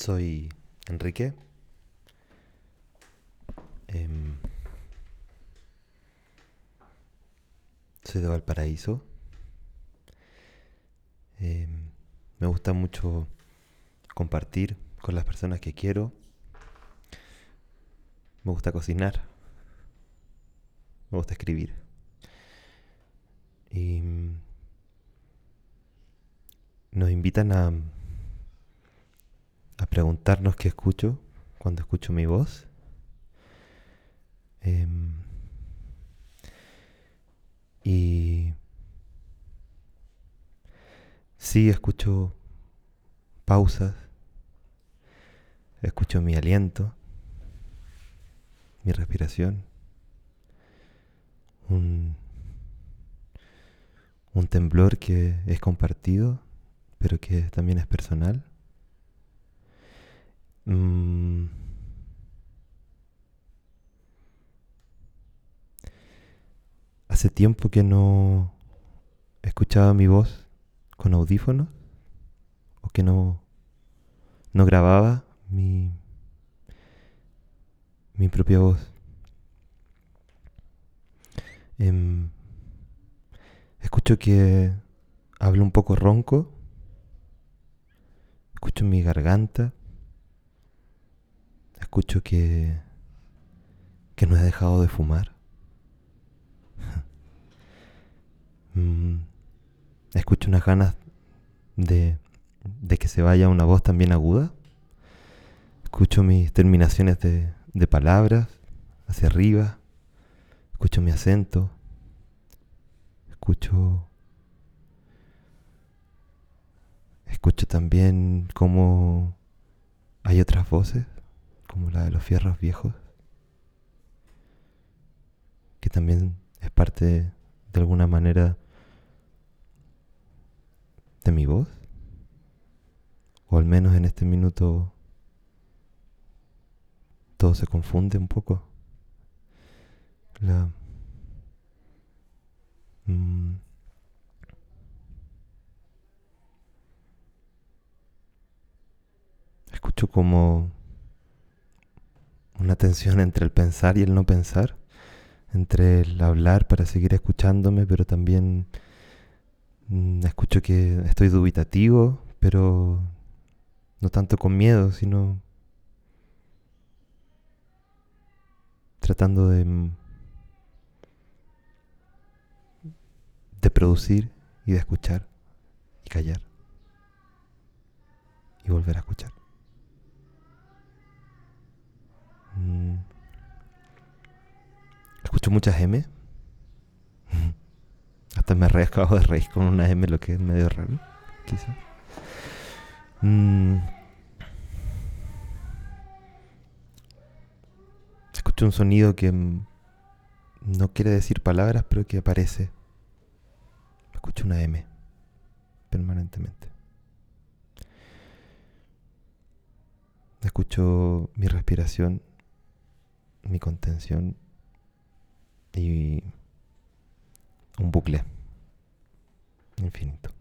Soy Enrique. em, Soy de Valparaíso. Me gusta mucho compartir con las personas que quiero. Me gusta cocinar. Me gusta escribir. Y nos invitan a preguntarnos qué escucho cuando escucho mi voz. Em, y sí, escucho pausas. Escucho mi aliento, mi respiración, un, un temblor que es compartido, pero que también es personal. Mm, Hace tiempo que no escuchaba mi voz con audífonos o que no grababa mi propia voz. Em, Escucho que hablo un poco ronco, escucho mi garganta, escucho que no he dejado de fumar. Mm, Escucho unas ganas de, de que se vaya una voz también aguda. Escucho mis terminaciones de palabras hacia arriba. Escucho mi acento. Escucho, escucho también cómo hay otras voces, como la de los fierros viejos, que también es parte de alguna manera de mi voz. O al menos en este minuto todo se confunde un poco. La, mm, Escucho como una tensión entre el pensar y el no pensar, entre el hablar para seguir escuchándome, pero también escucho que estoy dubitativo, pero no tanto con miedo, sino tratando de producir y de escuchar y callar y volver a escuchar. Mm, Escucho muchas M. Hasta me acabo de reír con una M, lo que es medio raro, quizás. Mm, Escucho un sonido que no quiere decir palabras, pero que aparece. Escucho una M permanentemente. Escucho mi respiración, mi contención y un bucle infinito.